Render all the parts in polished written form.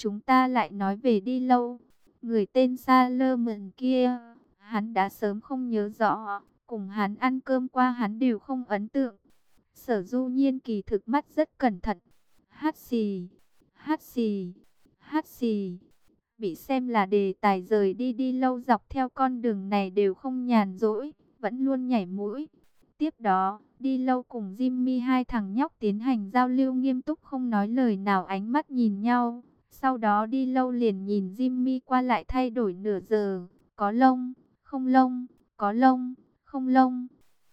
chúng ta lại nói về đi lâu. Người tên Salomon kia, hắn đã sớm không nhớ rõ, cùng hắn ăn cơm qua hắn đều không ấn tượng. Sở Du Nhiên kỳ thực mắt rất cẩn thận. Hát xì, hát xì, hát xì. Bị xem là đề tài rời đi đi lâu dọc theo con đường này đều không nhàn rỗi, vẫn luôn nhảy mũi. Tiếp đó, đi lâu cùng Jimmy hai thằng nhóc tiến hành giao lưu nghiêm túc không nói lời nào, ánh mắt nhìn nhau. Sau đó đi lâu liền nhìn Jimmy qua lại thay đổi nửa giờ, có lông, không lông, có lông, không lông.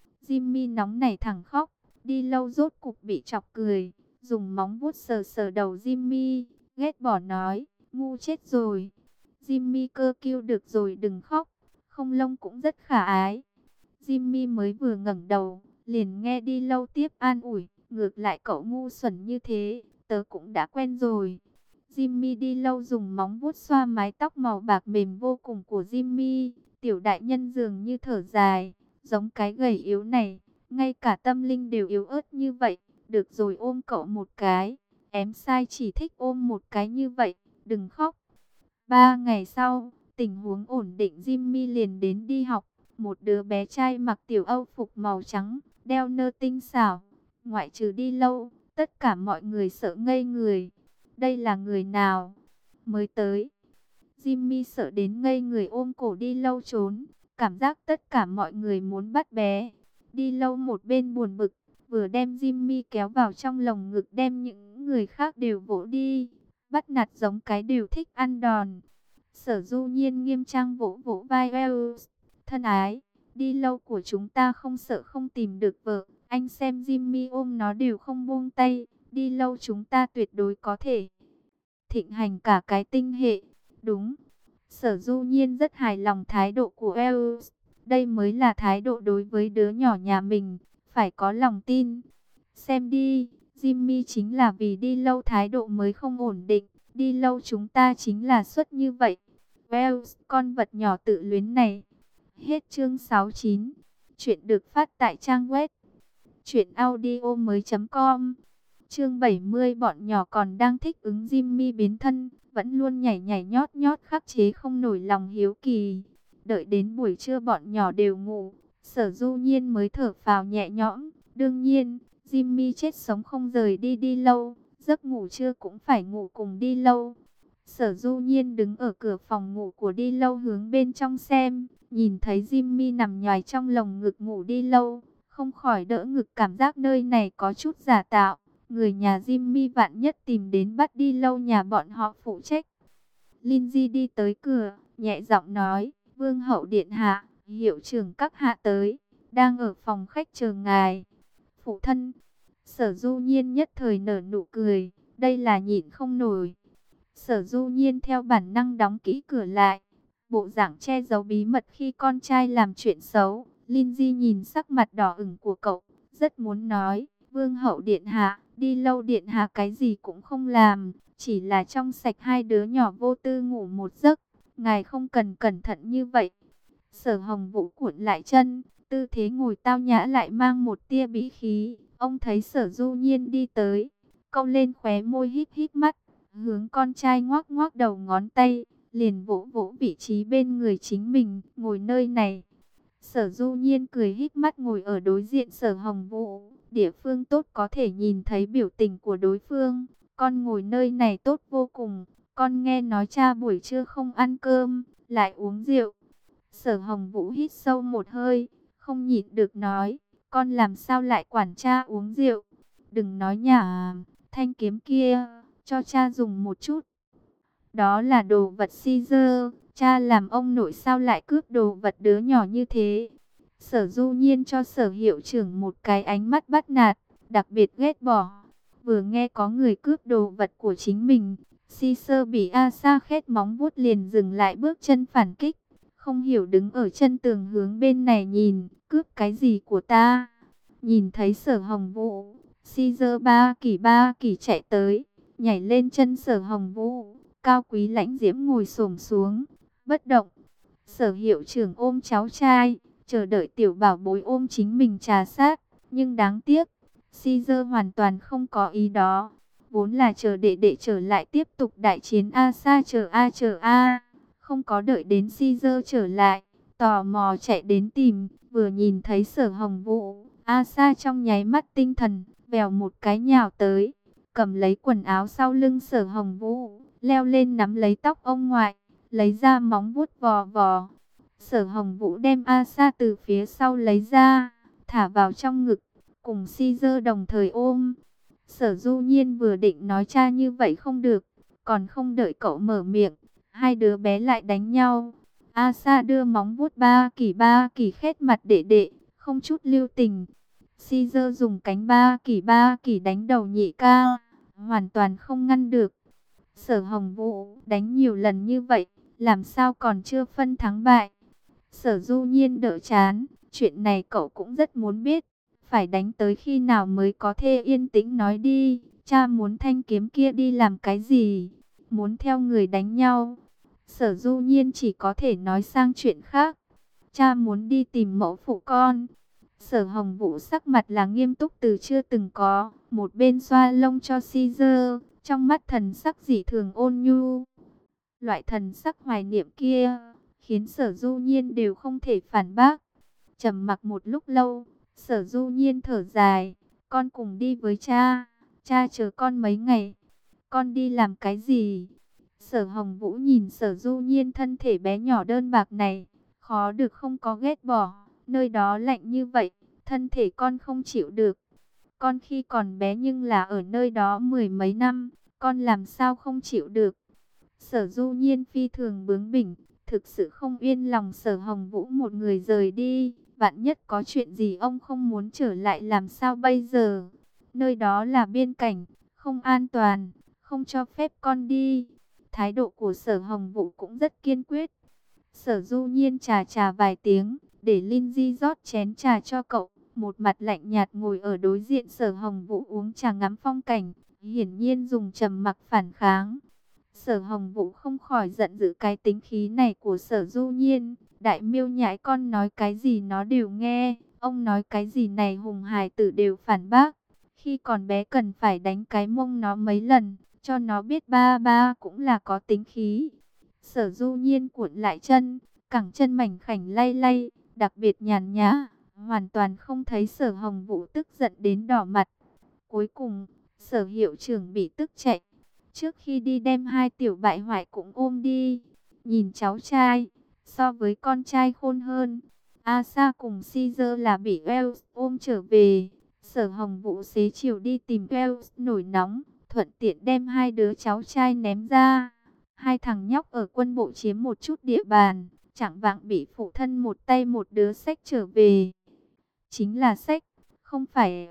Jimmy nóng nảy thẳng khóc, đi lâu rốt cục bị chọc cười, dùng móng vuốt sờ sờ đầu Jimmy, ghét bỏ nói, ngu chết rồi. Jimmy cơ kêu được rồi đừng khóc, không lông cũng rất khả ái. Jimmy mới vừa ngẩng đầu, liền nghe đi lâu tiếp an ủi, ngược lại cậu ngu xuẩn như thế, tớ cũng đã quen rồi. Jimmy đi lâu dùng móng vuốt xoa mái tóc màu bạc mềm vô cùng của Jimmy, tiểu đại nhân dường như thở dài, giống cái gầy yếu này, ngay cả tâm linh đều yếu ớt như vậy, được rồi ôm cậu một cái, em sai chỉ thích ôm một cái như vậy, đừng khóc. 3 ngày sau, tình huống ổn định Jimmy liền đến đi học. Một đứa bé trai mặc tiểu âu phục màu trắng, đeo nơ tinh xảo. Ngoại trừ đi lâu, tất cả mọi người sợ ngây người. Đây là người nào? Mới tới. Jimmy sợ đến ngây người ôm cổ đi lâu trốn. Cảm giác tất cả mọi người muốn bắt bé. Đi lâu một bên buồn bực, vừa đem Jimmy kéo vào trong lồng ngực đem những người khác đều vỗ đi. Bắt nạt giống cái đều thích ăn đòn. Sở Du Nhiên nghiêm trang vỗ vỗ vai Wells. Thân ái, đi lâu của chúng ta không sợ không tìm được vợ. Anh xem Jimmy ôm nó đều không buông tay. Đi lâu chúng ta tuyệt đối có thể thịnh hành cả cái tinh hệ. Đúng. Sở Du Nhiên rất hài lòng thái độ của Wells. Đây mới là thái độ đối với đứa nhỏ nhà mình. Phải có lòng tin. Xem đi, Jimmy chính là vì đi lâu thái độ mới không ổn định. Đi lâu chúng ta chính là xuất như vậy. Wells, con vật nhỏ tự luyến này. Hết chương 69. Chuyện được phát tại trang web truyệnaudiomoi.com. Chương 70, bọn nhỏ còn đang thích ứng Jimmy biến thân, vẫn luôn nhảy nhảy nhót nhót khắc chế không nổi lòng hiếu kỳ. Đợi đến buổi trưa bọn nhỏ đều ngủ, Sở Du Nhiên mới thở phào nhẹ nhõm. Đương nhiên, Jimmy chết sống không rời đi đi lâu, giấc ngủ trưa cũng phải ngủ cùng đi lâu. Sở Du Nhiên đứng ở cửa phòng ngủ của đi lâu hướng bên trong xem, nhìn thấy Jimmy nằm nhoài trong lồng ngực ngủ đi lâu, không khỏi đỡ ngực, cảm giác nơi này có chút giả tạo. Người nhà Jimmy vạn nhất tìm đến bắt đi lâu nhà bọn họ phụ trách. Lindsay đi tới cửa, nhẹ giọng nói, Vương hậu điện hạ, hiệu trưởng các hạ tới, đang ở phòng khách chờ ngài. Phụ thân, Sở Du Nhiên nhất thời nở nụ cười, đây là nhịn không nổi. Sở Du Nhiên theo bản năng đóng kỹ cửa lại, bộ dạng che giấu bí mật khi con trai làm chuyện xấu. Lindsay nhìn sắc mặt đỏ ửng của cậu, rất muốn nói, Vương hậu điện hạ, đi lâu điện hạ cái gì cũng không làm, chỉ là trong sạch hai đứa nhỏ vô tư ngủ một giấc, ngài không cần cẩn thận như vậy. Sở Hồng Vũ cuộn lại chân, tư thế ngồi tao nhã lại mang một tia bĩ khí. Ông thấy Sở Du Nhiên đi tới, cau lên khóe môi híp híp mắt, hướng con trai ngoác ngoác đầu ngón tay, liền vỗ vỗ vị trí bên người chính mình, ngồi nơi này. Sở Du Nhiên cười híp mắt ngồi ở đối diện Sở Hồng Vũ, địa phương tốt có thể nhìn thấy biểu tình của đối phương. Con ngồi nơi này tốt vô cùng, con nghe nói cha buổi trưa không ăn cơm, lại uống rượu. Sở Hồng Vũ hít sâu một hơi, không nhịn được nói, con làm sao lại quản cha uống rượu? Đừng nói nhảm, thanh kiếm kia, cho cha dùng một chút. Đó là đồ vật si dơ, cha làm ông nội sao lại cướp đồ vật đứa nhỏ như thế? Sở Du Nhiên cho Sở hiệu trưởng một cái ánh mắt bắt nạt, đặc biệt ghét bỏ. Vừa nghe có người cướp đồ vật của chính mình, si sơ bị A Sa khét móng vuốt liền dừng lại bước chân phản kích. Không hiểu đứng ở chân tường hướng bên này nhìn, cướp cái gì của ta? Nhìn thấy Sở Hồng Vũ, si dơ ba kỳ chạy tới, nhảy lên chân Sở Hồng Vũ. Cao Quý Lãnh Diễm ngồi xổm xuống, bất động. Sở hiệu trưởng ôm cháu trai, chờ đợi tiểu bảo bối ôm chính mình trà sát. Nhưng đáng tiếc, Caesar hoàn toàn không có ý đó. vốn là chờ đệ đệ trở lại tiếp tục đại chiến. Asa chờ a, không có đợi đến Caesar trở lại, tò mò chạy đến tìm, vừa nhìn thấy Sở Hồng Vũ, Asa trong nháy mắt tinh thần, vèo một cái nhào tới, cầm lấy quần áo sau lưng Sở Hồng Vũ, leo lên nắm lấy tóc ông ngoại, lấy ra móng vuốt vò vò. Sở Hồng Vũ đem Asa từ phía sau lấy ra, thả vào trong ngực, cùng Caesar đồng thời ôm. Sở Du Nhiên vừa định nói cha như vậy không được, còn không đợi cậu mở miệng, hai đứa bé lại đánh nhau. Asa đưa móng vuốt ba kỳ khét mặt đệ đệ, không chút lưu tình. Caesar dùng cánh ba kỳ đánh đầu nhị ca, hoàn toàn không ngăn được. Sở Hồng Vũ đánh nhiều lần như vậy, làm sao còn chưa phân thắng bại. Sở Du Nhiên đỡ chán, chuyện này cậu cũng rất muốn biết. Phải đánh tới khi nào mới có thể yên tĩnh nói đi, cha muốn thanh kiếm kia đi làm cái gì? Muốn theo người đánh nhau? Sở Du Nhiên chỉ có thể nói sang chuyện khác. Cha muốn đi tìm mẫu phụ con. Sở Hồng Vũ sắc mặt là nghiêm túc từ chưa từng có, một bên xoa lông cho Caesar, trong mắt thần sắc dị thường ôn nhu. Loại thần sắc hoài niệm kia, khiến Sở Du Nhiên đều không thể phản bác. Trầm mặc một lúc lâu, Sở Du Nhiên thở dài, con cùng đi với cha, cha chờ con mấy ngày. Con đi làm cái gì? Sở Hồng Vũ nhìn Sở Du Nhiên thân thể bé nhỏ đơn bạc này, khó được không có ghét bỏ, nơi đó lạnh như vậy, thân thể con không chịu được. Con khi còn bé nhưng là ở nơi đó mười mấy năm, con làm sao không chịu được. Sở Du Nhiên phi thường bướng bỉnh, thực sự không yên lòng Sở Hồng Vũ một người rời đi. Vạn nhất có chuyện gì ông không muốn trở lại làm sao bây giờ? Nơi đó là biên cảnh, không an toàn, không cho phép con đi. Thái độ của Sở Hồng Vũ cũng rất kiên quyết. Sở Du Nhiên trà vài tiếng, để Lindsay rót chén trà cho cậu. Một mặt lạnh nhạt ngồi ở đối diện Sở Hồng Vũ uống trà ngắm phong cảnh, hiển nhiên dùng trầm mặc phản kháng. Sở Hồng Vũ không khỏi giận dữ cái tính khí này của Sở Du Nhiên. Đại miêu nhãi con nói cái gì nó đều nghe, ông nói cái gì này hùng hài tử đều phản bác. Khi còn bé cần phải đánh cái mông nó mấy lần, cho nó biết ba ba cũng là có tính khí. Sở Du Nhiên cuộn lại chân, cẳng chân mảnh khảnh lay lay, đặc biệt nhàn nhã, hoàn toàn không thấy Sở Hồng Vũ tức giận đến đỏ mặt. Cuối cùng, Sở hiệu trưởng bị tức chạy. Trước khi đi đem hai tiểu bại hoại cũng ôm đi. Nhìn cháu trai, so với con trai khôn hơn. Asa cùng Caesar là bị Wells ôm trở về. Sở Hồng Vũ xế chiều đi tìm Wells nổi nóng, thuận tiện đem hai đứa cháu trai ném ra. Hai thằng nhóc ở quân bộ chiếm một chút địa bàn, chẳng vạng bị phụ thân một tay một đứa xách trở về. Chính là xách, không phải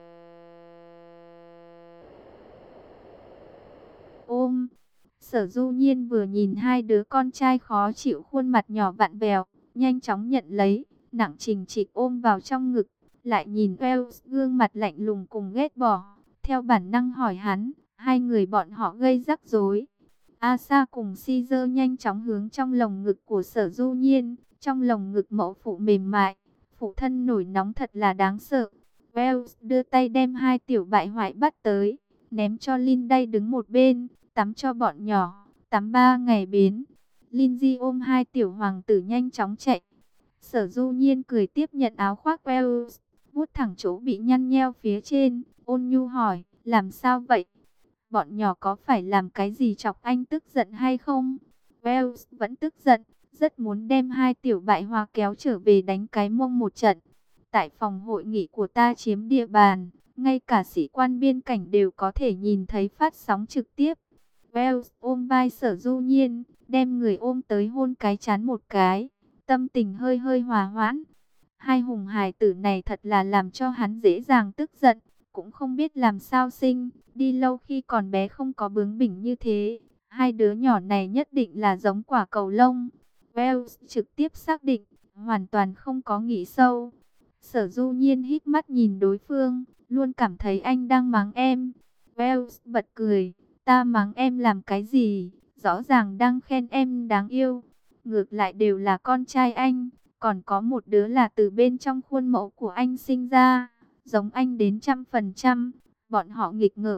ôm. Sở Du Nhiên vừa nhìn hai đứa con trai khó chịu khuôn mặt nhỏ vặn vẹo, nhanh chóng nhận lấy, nặng trình trịch ôm vào trong ngực, lại nhìn Wells gương mặt lạnh lùng cùng ghét bỏ, theo bản năng hỏi hắn, hai người bọn họ gây rắc rối. Asa cùng Caesar nhanh chóng hướng trong lồng ngực của Sở Du Nhiên, trong lồng ngực mẫu phụ mềm mại, phụ thân nổi nóng thật là đáng sợ. Wells đưa tay đem hai tiểu bại hoại bắt tới, ném cho Lindsay đứng một bên, tắm cho bọn nhỏ, tắm 3 ngày biến. Lindsay ôm hai tiểu hoàng tử nhanh chóng chạy. Sở Du Nhiên cười tiếp nhận áo khoác Wells, vuốt thẳng chỗ bị nhăn nheo phía trên, ôn nhu hỏi, làm sao vậy? Bọn nhỏ có phải làm cái gì chọc anh tức giận hay không? Wells vẫn tức giận, rất muốn đem hai tiểu bại hoa kéo trở về đánh cái mông một trận. Tại phòng hội nghị của ta chiếm địa bàn, ngay cả sĩ quan biên cảnh đều có thể nhìn thấy phát sóng trực tiếp. Wells ôm vai Sở Du Nhiên, đem người ôm tới hôn cái trán một cái, tâm tình hơi hơi hòa hoãn. Hai hùng hài tử này thật là làm cho hắn dễ dàng tức giận, cũng không biết làm sao sinh, đi lâu khi còn bé không có bướng bỉnh như thế. Hai đứa nhỏ này nhất định là giống quả cầu lông. Wells trực tiếp xác định, hoàn toàn không có nghĩ sâu. Sở Du Nhiên híp mắt nhìn đối phương, luôn cảm thấy anh đang mắng em. Wells bật cười, ta mắng em làm cái gì, rõ ràng đang khen em đáng yêu. Ngược lại đều là con trai anh, còn có một đứa là từ bên trong khuôn mẫu của anh sinh ra, giống anh đến 100%. Bọn họ nghịch ngợm,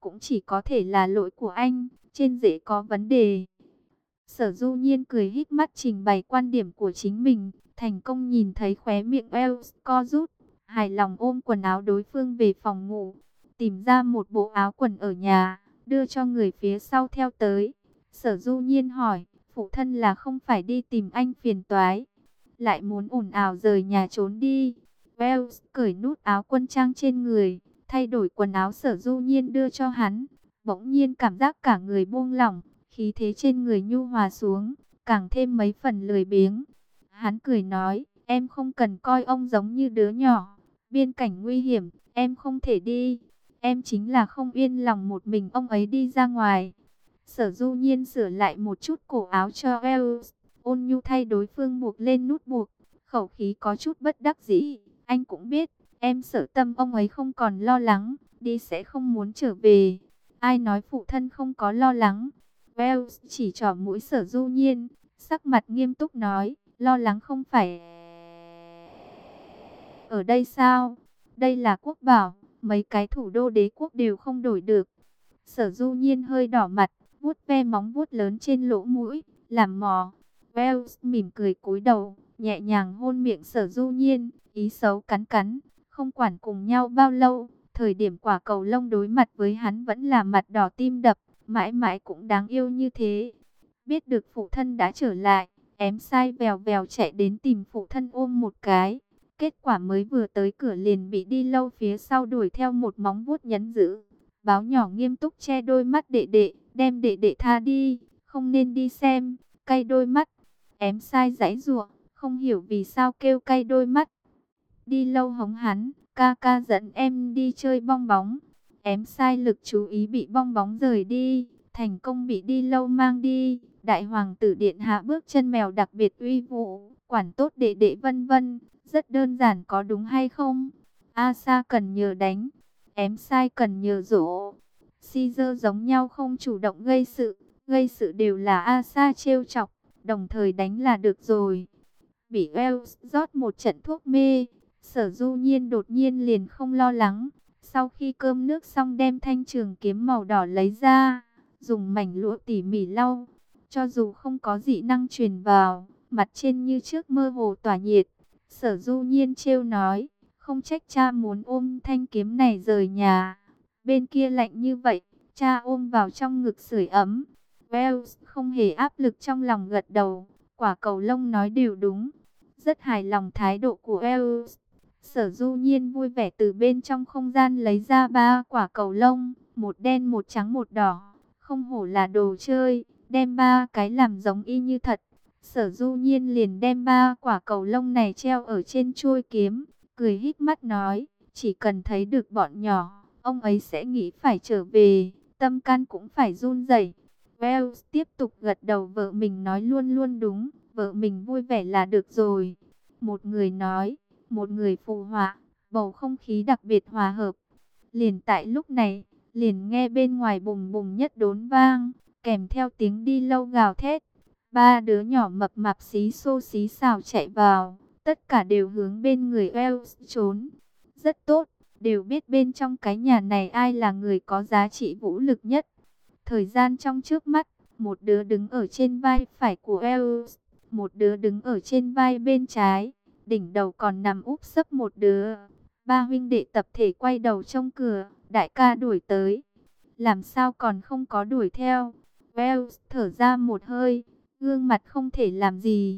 cũng chỉ có thể là lỗi của anh, trên rễ có vấn đề. Sở Du Nhiên cười híp mắt trình bày quan điểm của chính mình, thành công nhìn thấy khóe miệng Wells co rút, hài lòng ôm quần áo đối phương về phòng ngủ, tìm ra một bộ áo quần ở nhà, đưa cho người phía sau theo tới. Sở Du Nhiên hỏi, phụ thân là không phải đi tìm anh phiền toái, lại muốn ồn ào rời nhà trốn đi. Wells cởi nút áo quân trang trên người, thay đổi quần áo Sở Du Nhiên đưa cho hắn, bỗng nhiên cảm giác cả người buông lỏng, khí thế trên người nhu hòa xuống, càng thêm mấy phần lười biếng. Hắn cười nói, em không cần coi ông giống như đứa nhỏ, biên cảnh nguy hiểm, em không thể đi. Em chính là không yên lòng một mình ông ấy đi ra ngoài. Sở Du Nhiên sửa lại một chút cổ áo cho Wells, ôn nhu thay đối phương buộc lên nút buộc, khẩu khí có chút bất đắc dĩ. Anh cũng biết, em sợ tâm ông ấy không còn lo lắng, đi sẽ không muốn trở về. Ai nói phụ thân không có lo lắng? Wells chỉ trỏ mũi Sở Du Nhiên, sắc mặt nghiêm túc nói, lo lắng không phải ở đây sao? Đây là quốc bảo, mấy cái thủ đô đế quốc đều không đổi được. Sở Du Nhiên hơi đỏ mặt, vuốt ve móng vuốt lớn trên lỗ mũi, làm mò. Wells mỉm cười cúi đầu, nhẹ nhàng hôn miệng Sở Du Nhiên, ý xấu cắn cắn, không quản cùng nhau bao lâu, thời điểm quả cầu lông đối mặt với hắn vẫn là mặt đỏ tim đập, mãi mãi cũng đáng yêu như thế. Biết được phụ thân đã trở lại, em sai vèo vèo chạy đến tìm phụ thân ôm một cái. Kết quả mới vừa tới cửa liền bị đi lâu phía sau đuổi theo một móng vuốt nhấn giữ. Báo nhỏ nghiêm túc che đôi mắt đệ đệ, đem đệ đệ tha đi, không nên đi xem, cay đôi mắt. Em sai giãy giụa, không hiểu vì sao kêu cay đôi mắt. Đi lâu hống hắn, ca ca dẫn em đi chơi bong bóng. Em sai lực chú ý bị bong bóng rời đi, thành công bị đi lâu mang đi. Đại hoàng tử điện hạ bước chân mèo đặc biệt uy vũ, quản tốt đệ đệ vân vân. Rất đơn giản có đúng hay không? Asa cần nhờ đánh, em sai cần nhờ dỗ. Caesar giống nhau không chủ động gây sự đều là Asa trêu chọc, đồng thời đánh là được rồi. Bị Wells rót một trận thuốc mê, Sở Du Nhiên đột nhiên liền không lo lắng. Sau khi cơm nước xong đem thanh trường kiếm màu đỏ lấy ra, dùng mảnh lụa tỉ mỉ lau. Cho dù không có dị năng truyền vào, mặt trên như trước mơ hồ tỏa nhiệt. Sở Du Nhiên trêu nói, không trách cha muốn ôm thanh kiếm này rời nhà. Bên kia lạnh như vậy, cha ôm vào trong ngực sưởi ấm. Wells không hề áp lực trong lòng gật đầu, quả cầu lông nói đều đúng. Rất hài lòng thái độ của Wells. Sở Du Nhiên vui vẻ từ bên trong không gian lấy ra 3 quả cầu lông, một đen một trắng một đỏ. Không hổ là đồ chơi, đem 3 cái làm giống y như thật. Sở Du Nhiên liền đem 3 quả cầu lông này treo ở trên chuôi kiếm, cười híp mắt nói, chỉ cần thấy được bọn nhỏ, ông ấy sẽ nghĩ phải trở về, tâm can cũng phải run rẩy. Wells tiếp tục gật đầu, vợ mình nói luôn luôn đúng, vợ mình vui vẻ là được rồi. Một người nói, một người phụ họa, bầu không khí đặc biệt hòa hợp. Liền tại lúc này, liền nghe bên ngoài bùng bùng nhất đốn vang, kèm theo tiếng đi lâu gào thét. 3 đứa nhỏ mập mạp xí xô xí xào chạy vào, tất cả đều hướng bên người Wells trốn. Rất tốt, đều biết bên trong cái nhà này ai là người có giá trị vũ lực nhất. Thời gian trong trước mắt, một đứa đứng ở trên vai phải của Wells, một đứa đứng ở trên vai bên trái, đỉnh đầu còn nằm úp sấp một đứa. 3 huynh đệ tập thể quay đầu trông cửa, đại ca đuổi tới. Làm sao còn không có đuổi theo? Wells thở ra một hơi, gương mặt không thể làm gì.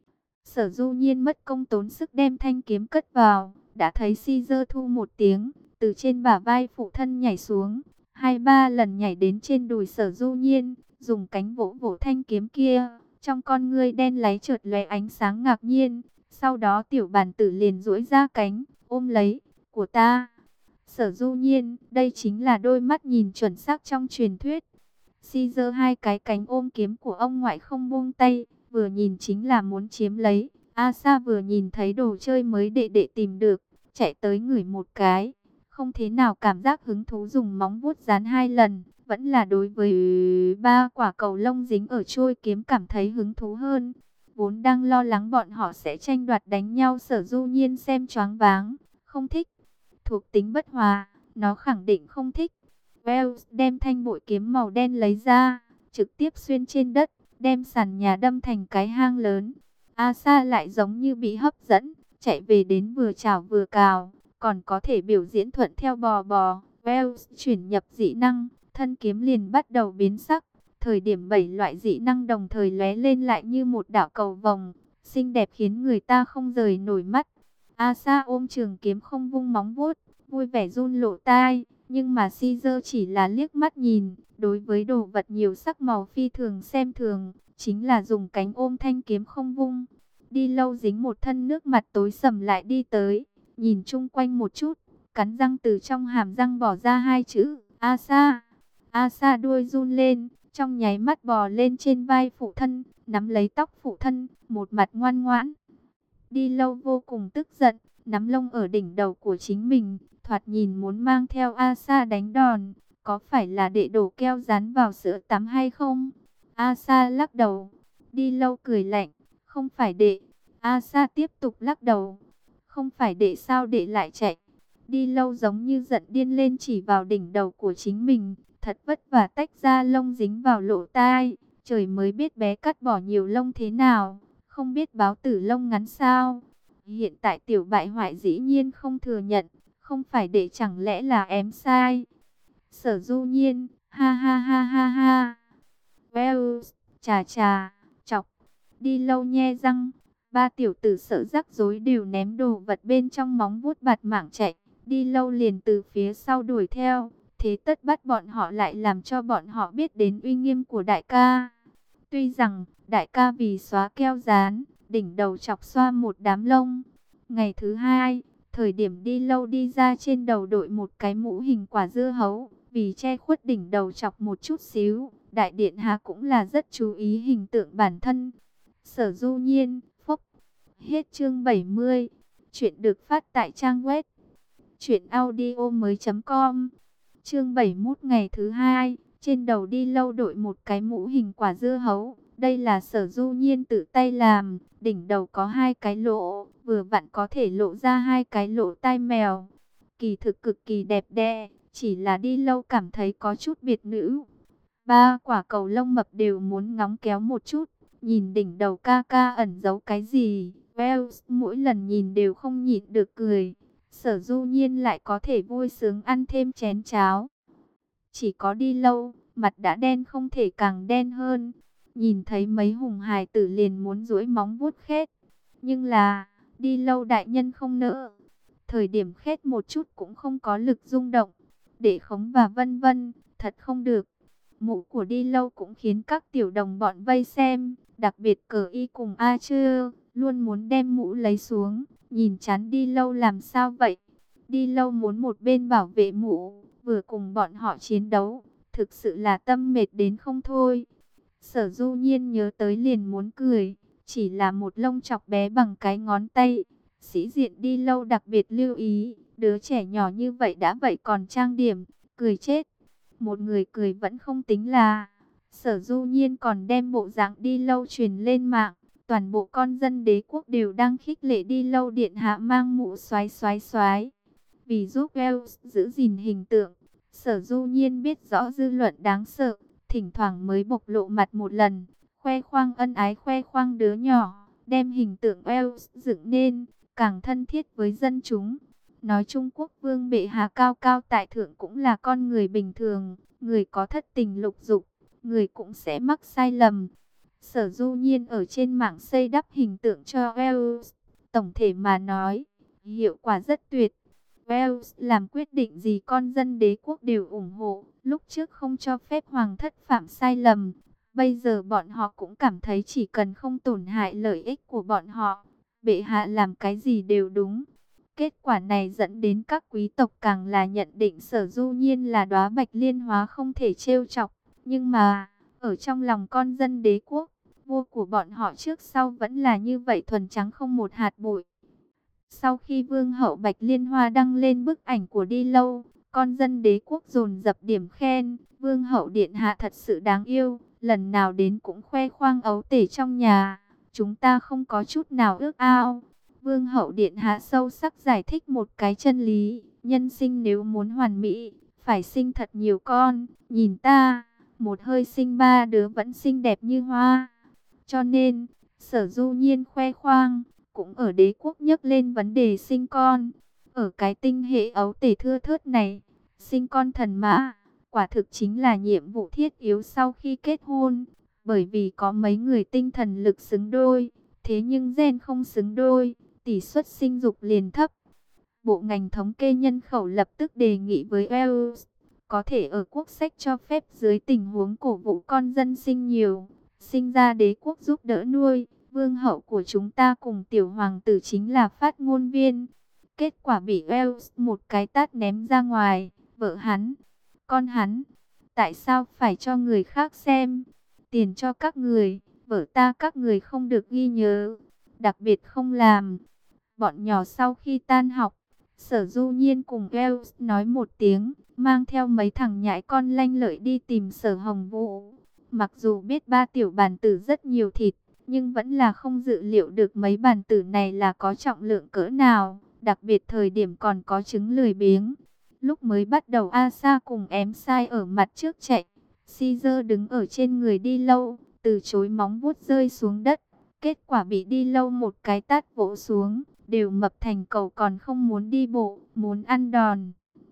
Sở Du Nhiên mất công tốn sức đem thanh kiếm cất vào, đã thấy Caesar thu một tiếng, từ trên bả vai phụ thân nhảy xuống, 2-3 lần nhảy đến trên đùi Sở Du Nhiên, dùng cánh vỗ vỗ thanh kiếm kia, trong con ngươi đen láy chợt lóe ánh sáng ngạc nhiên, sau đó tiểu bản tử liền duỗi ra cánh, ôm lấy, của ta. Sở Du Nhiên, đây chính là đôi mắt nhìn chuẩn xác trong truyền thuyết. Caesar 2 cái cánh ôm kiếm của ông ngoại không buông tay, vừa nhìn chính là muốn chiếm lấy. Asa vừa nhìn thấy đồ chơi mới đệ đệ tìm được, chạy tới ngửi một cái, không thế nào cảm giác hứng thú, dùng móng vuốt dán 2 lần, vẫn là đối với 3 quả cầu lông dính ở chuôi kiếm cảm thấy hứng thú hơn. Vốn đang lo lắng bọn họ sẽ tranh đoạt đánh nhau, Sở Du Nhiên xem choáng váng, không thích. Thuộc tính bất hòa, nó khẳng định không thích. Wells đem thanh bội kiếm màu đen lấy ra, trực tiếp xuyên trên đất, đem sàn nhà đâm thành cái hang lớn. Asa lại giống như bị hấp dẫn, chạy về đến vừa chào vừa cào, còn có thể biểu diễn thuận theo bò bò. Wells chuyển nhập dị năng, thân kiếm liền bắt đầu biến sắc. Thời điểm 7 loại dị năng đồng thời lóe lên lại như một đạo cầu vồng, xinh đẹp khiến người ta không rời nổi mắt. Asa ôm trường kiếm không vung móng vuốt, vui vẻ run lộ tai, nhưng mà Caesar chỉ là liếc mắt nhìn, đối với đồ vật nhiều sắc màu phi thường xem thường, chính là dùng cánh ôm thanh kiếm không vung. Đi lâu dính một thân nước mặt tối sầm lại đi tới, nhìn chung quanh một chút, cắn răng từ trong hàm răng bỏ ra hai chữ, Asa. Asa đuôi run lên, trong nháy mắt bò lên trên vai phụ thân, nắm lấy tóc phụ thân, một mặt ngoan ngoãn. Đi lâu vô cùng tức giận, nắm lông ở đỉnh đầu của chính mình, thoạt nhìn muốn mang theo Asa đánh đòn. Có phải là để đổ keo dán vào sữa tắm hay không? Asa lắc đầu. Đi lâu cười lạnh. Không phải đệ. Asa tiếp tục lắc đầu. Không phải đệ sao đệ lại chạy? Đi lâu giống như giận điên lên chỉ vào đỉnh đầu của chính mình. Thật vất vả tách ra lông dính vào lỗ tai. Trời mới biết bé cắt bỏ nhiều lông thế nào. Không biết báo tử lông ngắn sao? Hiện tại tiểu bại hoại dĩ nhiên không thừa nhận. Không phải để chẳng lẽ là em sai? Sở Du Nhiên, ha ha ha ha ha. Well, chà chà, chọc. Đi lâu nhe răng. Ba tiểu tử sợ rắc rối đều ném đồ vật bên trong móng vuốt bạt mạng chạy. Đi lâu liền từ phía sau đuổi theo. Thế tất bắt bọn họ lại làm cho bọn họ biết đến uy nghiêm của đại ca. Tuy rằng đại ca vì xóa keo dán, đỉnh đầu chọc xoa một đám lông. Ngày thứ hai, thời điểm đi lâu đi ra trên đầu đội một cái mũ hình quả dưa hấu, vì che khuất đỉnh đầu chọc một chút xíu, đại điện hạ cũng là rất chú ý hình tượng bản thân. Sở Du Nhiên, phúc. Hết chương 70. Chuyện được phát tại trang web truyệnaudiomoi.com. Chương 71 ngày thứ hai, trên đầu đi lâu đội một cái mũ hình quả dưa hấu. Đây là Sở Du Nhiên tự tay làm, đỉnh đầu có hai cái lỗ, vừa vặn có thể lộ ra hai cái lỗ tai mèo. Kỳ thực cực kỳ đẹp đẽ, chỉ là đi lâu cảm thấy có chút biệt nữ. Ba quả cầu lông mập đều muốn ngóng kéo một chút, nhìn đỉnh đầu ca ca ẩn giấu cái gì. Wells mỗi lần nhìn đều không nhịn được cười. Sở Du Nhiên lại có thể vui sướng ăn thêm chén cháo. Chỉ có đi lâu, mặt đã đen không thể càng đen hơn. Nhìn thấy mấy hùng hài tử liền muốn duỗi móng vuốt khét. Nhưng là, đi lâu đại nhân không nỡ. Thời điểm khét một chút cũng không có lực rung động. Để khống và vân vân, thật không được. Mũ của đi lâu cũng khiến các tiểu đồng bọn vây xem. Đặc biệt Cờ Y cùng A Chư luôn muốn đem mũ lấy xuống. Nhìn chán đi lâu làm sao vậy? Đi lâu muốn một bên bảo vệ mũ, vừa cùng bọn họ chiến đấu. Thực sự là tâm mệt đến không thôi. Sở Du Nhiên nhớ tới liền muốn cười. Chỉ là một lông chọc bé bằng cái ngón tay. Sĩ diện đi lâu đặc biệt lưu ý. Đứa trẻ nhỏ như vậy đã vậy còn trang điểm. Cười chết. Một người cười vẫn không tính là. Sở Du Nhiên còn đem bộ dạng đi lâu truyền lên mạng. Toàn bộ con dân đế quốc đều đang khích lệ đi lâu điện hạ mang mũ xoái xoái xoái. Vì giúp Wells giữ gìn hình tượng, Sở Du Nhiên biết rõ dư luận đáng sợ, thỉnh thoảng mới bộc lộ mặt một lần, khoe khoang ân ái khoe khoang đứa nhỏ, đem hình tượng Wells dựng nên, càng thân thiết với dân chúng. Nói Trung Quốc vương bệ hạ cao cao tại thượng cũng là con người bình thường, người có thất tình lục dục, người cũng sẽ mắc sai lầm. Sở Du Nhiên ở trên mạng xây đắp hình tượng cho Wells, tổng thể mà nói, hiệu quả rất tuyệt. Wells làm quyết định gì con dân đế quốc đều ủng hộ, lúc trước không cho phép hoàng thất phạm sai lầm. Bây giờ bọn họ cũng cảm thấy chỉ cần không tổn hại lợi ích của bọn họ, bệ hạ làm cái gì đều đúng. Kết quả này dẫn đến các quý tộc càng là nhận định Sở Du Nhiên là đóa bạch liên hóa không thể trêu chọc. Nhưng mà, ở trong lòng con dân đế quốc, vua của bọn họ trước sau vẫn là như vậy thuần trắng không một hạt bụi. Sau khi Vương hậu Bạch Liên Hoa đăng lên bức ảnh của đi lâu, con dân đế quốc dồn dập điểm khen. Vương hậu điện hạ thật sự đáng yêu, lần nào đến cũng khoe khoang ấu tể trong nhà. Chúng ta không có chút nào ước ao. Vương hậu điện hạ sâu sắc giải thích một cái chân lý, nhân sinh nếu muốn hoàn mỹ, phải sinh thật nhiều con, nhìn ta, một hơi sinh 3 đứa vẫn xinh đẹp như hoa. Cho nên, Sở Du Nhiên khoe khoang, cũng ở đế quốc nhấc lên vấn đề sinh con. Ở cái tinh hệ ấu tể thưa thớt này, sinh con thần mã, quả thực chính là nhiệm vụ thiết yếu sau khi kết hôn. Bởi vì có mấy người tinh thần lực xứng đôi, thế nhưng gen không xứng đôi, tỷ suất sinh dục liền thấp. Bộ ngành thống kê nhân khẩu lập tức đề nghị với Wales, có thể ở quốc sách cho phép dưới tình huống cổ vũ con dân sinh nhiều, sinh ra đế quốc giúp đỡ nuôi. Vương hậu của chúng ta cùng tiểu hoàng tử chính là phát ngôn viên. Kết quả bị Wales một cái tát ném ra ngoài. Vợ hắn, con hắn, tại sao phải cho người khác xem? Tiền cho các người, vợ ta các người không được ghi nhớ, đặc biệt không làm. Bọn nhỏ sau khi tan học, Sở Du Nhiên cùng Wales nói một tiếng, mang theo mấy thằng nhãi con lanh lợi đi tìm Sở Hồng Vũ. Mặc dù biết ba tiểu bàn tử rất nhiều thịt, nhưng vẫn là không dự liệu được mấy bàn tử này là có trọng lượng cỡ nào, đặc biệt thời điểm còn có trứng lười biếng. Lúc mới bắt đầu Asa cùng ém sai ở mặt trước chạy, Caesar đứng ở trên người đi lâu, từ chối móng vuốt rơi xuống đất. Kết quả bị đi lâu một cái tát vỗ xuống, đều mập thành cầu còn không muốn đi bộ, muốn ăn đòn.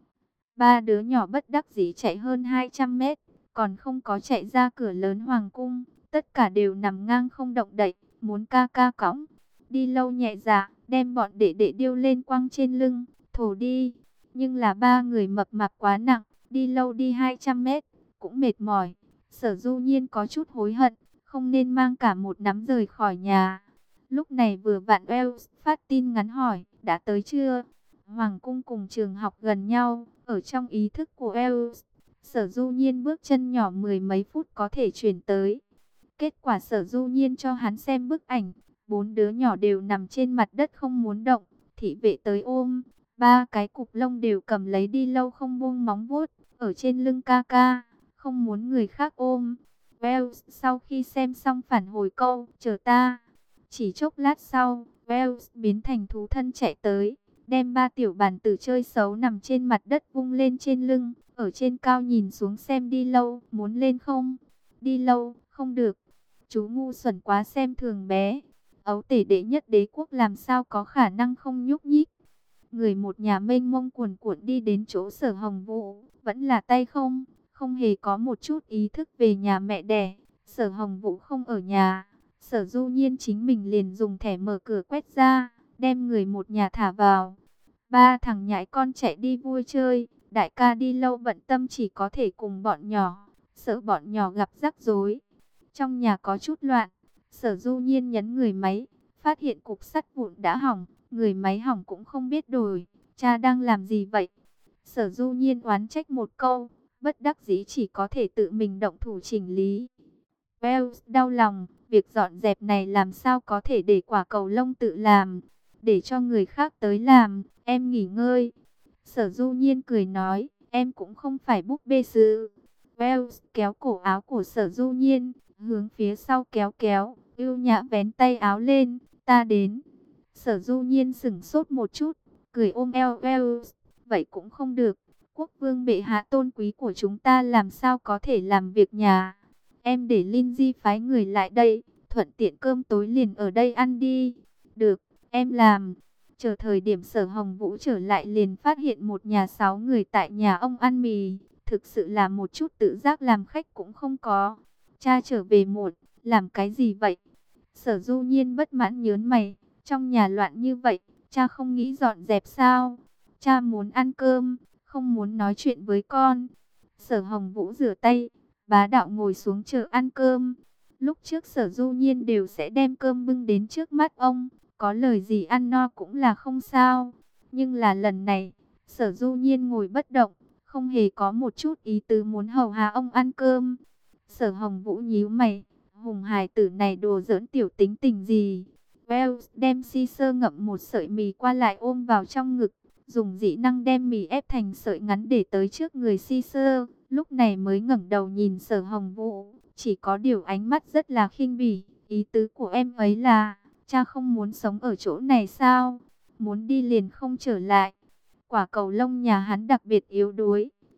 Ba đứa nhỏ bất đắc dĩ chạy hơn 200 mét, còn không có chạy ra cửa lớn hoàng cung. Tất cả đều nằm ngang không động đậy, muốn ca ca cõng. Đi lâu nhẹ dạ, đem bọn đệ đệ điêu lên quăng trên lưng, thổ đi. Nhưng là ba người mập mạp quá nặng, đi lâu đi 200 mét, cũng mệt mỏi. Sở Du Nhiên có chút hối hận, không nên mang cả một nắm rời khỏi nhà. Lúc này vừa vặn Wells phát tin ngắn hỏi, đã tới chưa? Hoàng cung cùng trường học gần nhau, ở trong ý thức của Wells, Sở Du Nhiên bước chân nhỏ mười mấy phút có thể chuyển tới. Kết quả Sở Du Nhiên cho hắn xem bức ảnh, 4 đứa nhỏ đều nằm trên mặt đất không muốn động, thị vệ tới ôm, 3 cái cục lông đều cầm lấy đi lâu không buông móng vuốt, ở trên lưng ca ca, không muốn người khác ôm. Wells sau khi xem xong phản hồi câu, chờ ta. Chỉ chốc lát sau, Wells biến thành thú thân chạy tới, đem 3 tiểu bàn tử chơi xấu nằm trên mặt đất vung lên trên lưng, ở trên cao nhìn xuống xem đi lâu, muốn lên không? Đi lâu, không được. Chú ngu xuẩn quá xem thường bé. Ấu tể đệ nhất đế quốc làm sao có khả năng không nhúc nhích. Người một nhà mênh mông cuồn cuộn đi đến chỗ Sở Hồng Vũ, vẫn là tay không, không hề có một chút ý thức về nhà mẹ đẻ. Sở Hồng Vũ không ở nhà, Sở Du Nhiên chính mình liền dùng thẻ mở cửa quét ra, đem người một nhà thả vào. 3 thằng nhãi con chạy đi vui chơi, đại ca đi lâu bận tâm chỉ có thể cùng bọn nhỏ, sợ bọn nhỏ gặp rắc rối. Trong nhà có chút loạn, Sở Du Nhiên nhấn người máy, phát hiện cục sắt vụn đã hỏng, người máy hỏng cũng không biết đổi, cha đang làm gì vậy? Sở Du Nhiên oán trách một câu, bất đắc dĩ chỉ có thể tự mình động thủ chỉnh lý. Wells đau lòng, việc dọn dẹp này làm sao có thể để quả cầu lông tự làm, để cho người khác tới làm, em nghỉ ngơi. Sở Du Nhiên cười nói, em cũng không phải búp bê sứ. Wells kéo cổ áo của Sở Du Nhiên, hướng phía sau kéo kéo, ưu nhã vén tay áo lên, ta đến. Sở Du Nhiên sững sốt một chút, cười ôm eo Wells, vậy cũng không được. Quốc vương bệ hạ tôn quý của chúng ta làm sao có thể làm việc nhà. Em để Lindsay phái người lại đây, thuận tiện cơm tối liền ở đây ăn đi. Được, em làm. Chờ thời điểm Sở Hồng Vũ trở lại liền phát hiện một nhà 6 người tại nhà ông ăn mì. Thực sự là một chút tự giác làm khách cũng không có. Cha trở về muộn, làm cái gì vậy? Sở Du Nhiên bất mãn nhớn mày, trong nhà loạn như vậy, cha không nghĩ dọn dẹp sao? Cha muốn ăn cơm, không muốn nói chuyện với con. Sở Hồng Vũ rửa tay, bá đạo ngồi xuống chờ ăn cơm. Lúc trước Sở Du Nhiên đều sẽ đem cơm bưng đến trước mắt ông, có lời gì ăn no cũng là không sao. Nhưng là lần này, Sở Du Nhiên ngồi bất động, không hề có một chút ý tứ muốn hầu hạ ông ăn cơm. Sở Hồng Vũ nhíu mày, hùng hài tử này đồ giỡn tiểu tính tình gì? Wells đem Caesar ngậm một sợi mì qua lại ôm vào trong ngực, dùng dĩ năng đem mì ép thành sợi ngắn để tới trước người Caesar. Lúc này mới ngẩng đầu nhìn Sở Hồng Vũ, chỉ có điều ánh mắt rất là khinh bỉ. Ý tứ của em ấy là, cha không muốn sống ở chỗ này sao? Muốn đi liền không trở lại. Quả cầu lông nhà hắn đặc biệt yếu đuối,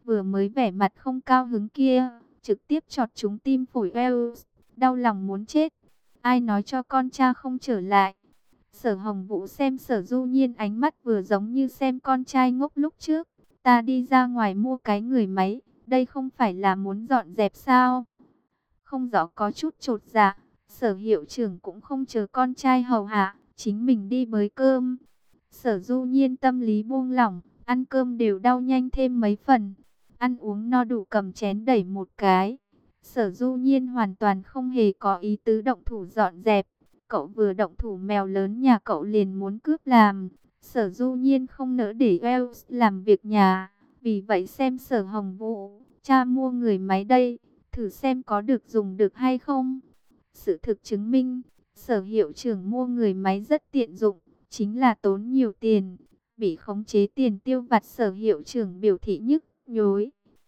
vừa mới vẻ mặt không cao hứng kia, trực tiếp chọt trúng tim phổi Wells, đau lòng muốn chết. Ai nói cho con cha không trở lại? Sở Hồng Vũ xem Sở Du Nhiên ánh mắt vừa giống như xem con trai ngốc lúc trước. Ta đi ra ngoài mua cái người máy, đây không phải là muốn dọn dẹp sao? Không rõ có chút chột dạ, Sở hiệu trưởng cũng không chờ con trai hầu hạ, chính mình đi bới cơm. Sở Du Nhiên tâm lý buông lỏng, ăn cơm đều đau nhanh thêm mấy phần. Ăn uống no đủ cầm chén đẩy một cái. Sở Du Nhiên hoàn toàn không hề có ý tứ động thủ dọn dẹp. Cậu vừa động thủ mèo lớn nhà cậu liền muốn cướp làm. Sở Du Nhiên không nỡ để Wells làm việc nhà. Vì vậy xem Sở Hồng Vũ, cha mua người máy đây, thử xem có được dùng được hay không. Sự thực chứng minh, Sở hiệu trưởng mua người máy rất tiện dụng, chính là tốn nhiều tiền. Bị khống chế tiền tiêu vặt Sở hiệu trưởng biểu thị nhức nhối.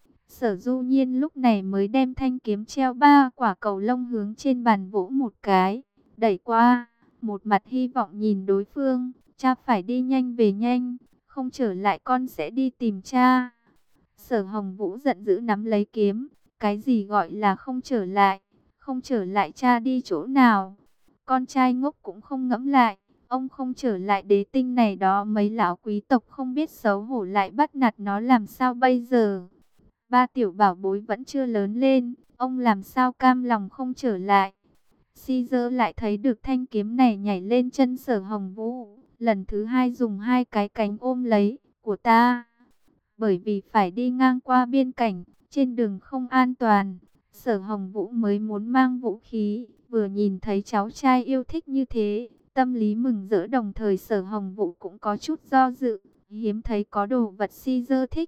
Sở Du Nhiên lúc này mới đem thanh kiếm treo 3 quả cầu lông hướng trên bàn vỗ một cái, đẩy qua, một mặt hy vọng nhìn đối phương. Cha phải đi nhanh về nhanh, không trở lại con sẽ đi tìm cha. Sở Hồng Vũ giận dữ nắm lấy kiếm. Cái gì gọi là không trở lại? Không trở lại cha đi chỗ nào? Con trai ngốc cũng không ngẫm lại. Ông không trở lại đế tinh này đó, mấy lão quý tộc không biết xấu hổ lại bắt nạt nó làm sao bây giờ? Ba tiểu bảo bối vẫn chưa lớn lên, ông làm sao cam lòng không trở lại? Caesar lại thấy được thanh kiếm này nhảy lên chân Sở Hồng Vũ, lần thứ hai dùng hai cái cánh ôm lấy, của ta. Bởi vì phải đi ngang qua biên cảnh, trên đường không an toàn, Sở Hồng Vũ mới muốn mang vũ khí. Vừa nhìn thấy cháu trai yêu thích như thế, tâm lý mừng rỡ, đồng thời Sở Hồng Vũ cũng có chút do dự, hiếm thấy có đồ vật Caesar thích.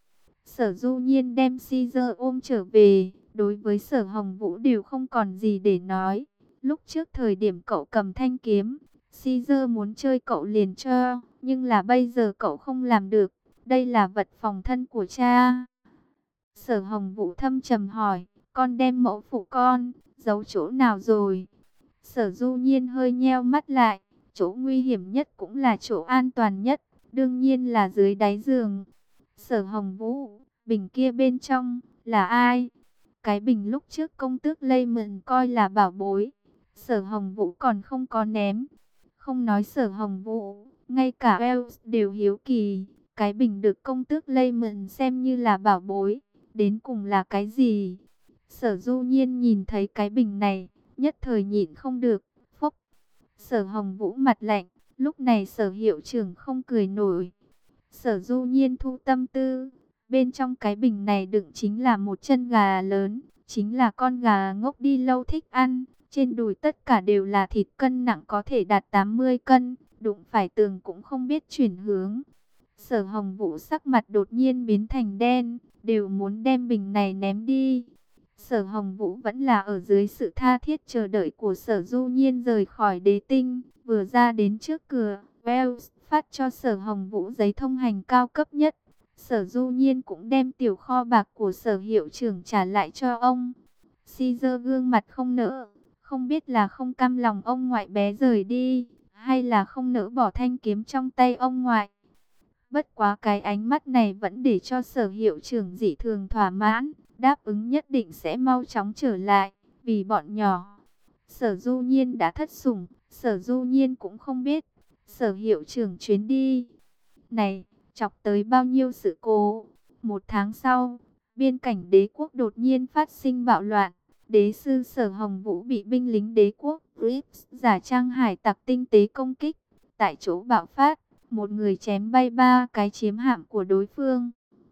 Sở Du Nhiên đem Caesar ôm trở về, đối với Sở Hồng Vũ đều không còn gì để nói. Lúc trước thời điểm cậu cầm thanh kiếm, Caesar muốn chơi cậu liền cho, nhưng là bây giờ cậu không làm được, đây là vật phòng thân của cha. Sở Hồng Vũ thâm trầm hỏi, con đem mẫu phụ con giấu chỗ nào rồi? Sở Du Nhiên hơi nheo mắt lại, chỗ nguy hiểm nhất cũng là chỗ an toàn nhất, đương nhiên là dưới đáy giường. Sở Hồng Vũ, bình kia bên trong là ai? Cái bình lúc trước công tước Lehman coi là bảo bối, Sở Hồng Vũ còn không có ném. Không nói Sở Hồng Vũ, ngay cả Wells đều hiếu kỳ, cái bình được công tước Lehman xem như là bảo bối, đến cùng là cái gì? Sở Du Nhiên nhìn thấy cái bình này, nhất thời nhịn không được, phốc. Sở Hồng Vũ mặt lạnh, lúc này Sở hiệu trưởng không cười nổi. Sở Du Nhiên thu tâm tư, bên trong cái bình này đựng chính là một chân gà lớn, chính là con gà ngốc đi lâu thích ăn. Trên đùi tất cả đều là thịt, cân nặng có thể đạt 80 cân, đụng phải tường cũng không biết chuyển hướng. Sở Hồng Vũ sắc mặt đột nhiên biến thành đen, đều muốn đem bình này ném đi. Sở Hồng Vũ vẫn là ở dưới sự tha thiết chờ đợi của Sở Du Nhiên rời khỏi đế tinh, vừa ra đến trước cửa, Wells phát cho Sở Hồng Vũ giấy thông hành cao cấp nhất. Sở Du Nhiên cũng đem tiểu kho bạc của Sở hiệu trưởng trả lại cho ông. Caesar gương mặt không nỡ, không biết là không cam lòng ông ngoại bé rời đi, hay là không nỡ bỏ thanh kiếm trong tay ông ngoại. Bất quá cái ánh mắt này vẫn để cho Sở hiệu trưởng dị thường thỏa mãn, đáp ứng nhất định sẽ mau chóng trở lại, vì bọn nhỏ. Sở Du Nhiên đã thất sủng, Sở Du Nhiên cũng không biết, Sở hiệu trưởng chuyến đi này chọc tới bao nhiêu sự cố. Một tháng sau, biên cảnh đế quốc đột nhiên phát sinh bạo loạn. Đế sư Sở Hồng Vũ bị binh lính đế quốc Grips giả trang hải tặc tinh tế công kích. Tại chỗ bạo phát, một người chém bay 3 cái chiến hạm của đối phương.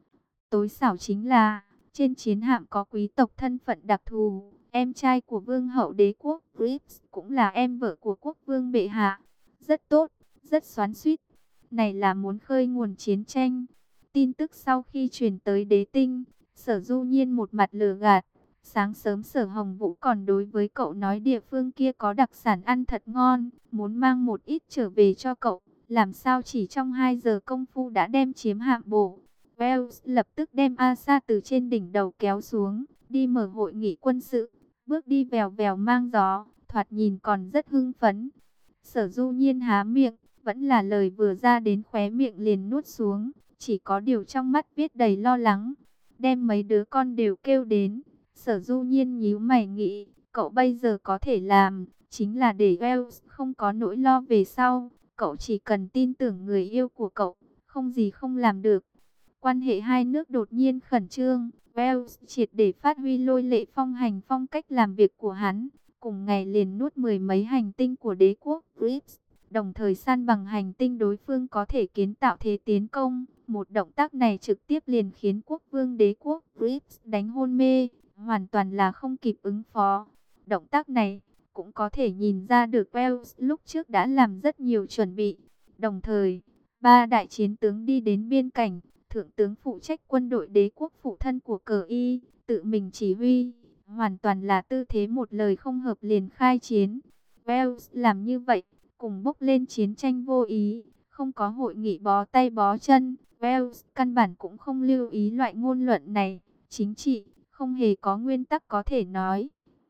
Tối xảo chính là, trên chiến hạm có quý tộc thân phận đặc thù. Em trai của vương hậu đế quốc Grips cũng là em vợ của quốc vương bệ hạ. Rất tốt, rất xoắn xuýt. Này là muốn khơi nguồn chiến tranh. Tin tức sau khi truyền tới đế tinh, Sở Du Nhiên một mặt lừa gạt. Sáng sớm Sở Hồng Vũ còn đối với cậu nói địa phương kia có đặc sản ăn thật ngon, muốn mang một ít trở về cho cậu. Làm sao chỉ trong 2 giờ công phu đã đem chiếm hạm bổ. Wells lập tức đem Asa từ trên đỉnh đầu kéo xuống, đi mở hội nghị quân sự. Bước đi vèo vèo mang gió, thoạt nhìn còn rất hưng phấn. Sở Du Nhiên há miệng, vẫn là lời vừa ra đến khóe miệng liền nuốt xuống, chỉ có điều trong mắt viết đầy lo lắng. đem mấy đứa con đều kêu đến. Sở Du Nhiên nhíu mày nghĩ, cậu bây giờ có thể làm, chính là để Wells không có nỗi lo về sau. Cậu chỉ cần tin tưởng người yêu của cậu, không gì không làm được. Quan hệ hai nước đột nhiên khẩn trương, Wells triệt để phát huy lôi lệ phong hành phong cách làm việc của hắn. Cùng ngày liền nuốt mười mấy hành tinh của đế quốc Grips, đồng thời san bằng hành tinh đối phương có thể kiến tạo thế tiến công. Một động tác này trực tiếp liền khiến quốc vương đế quốc Grips đánh hôn mê, hoàn toàn là không kịp ứng phó. Động tác này cũng có thể nhìn ra được Wells lúc trước đã làm rất nhiều chuẩn bị. Đồng thời, ba đại chiến tướng đi đến biên cảnh, thượng tướng phụ trách quân đội đế quốc phụ thân của cờ y, tự mình chỉ huy, hoàn toàn là tư thế một lời không hợp liền khai chiến. Wells làm như vậy, cùng bốc lên chiến tranh vô ý, không có hội nghị bó tay bó chân. Wells căn bản cũng không lưu ý loại ngôn luận này, chính trị, không hề có nguyên tắc có thể nói.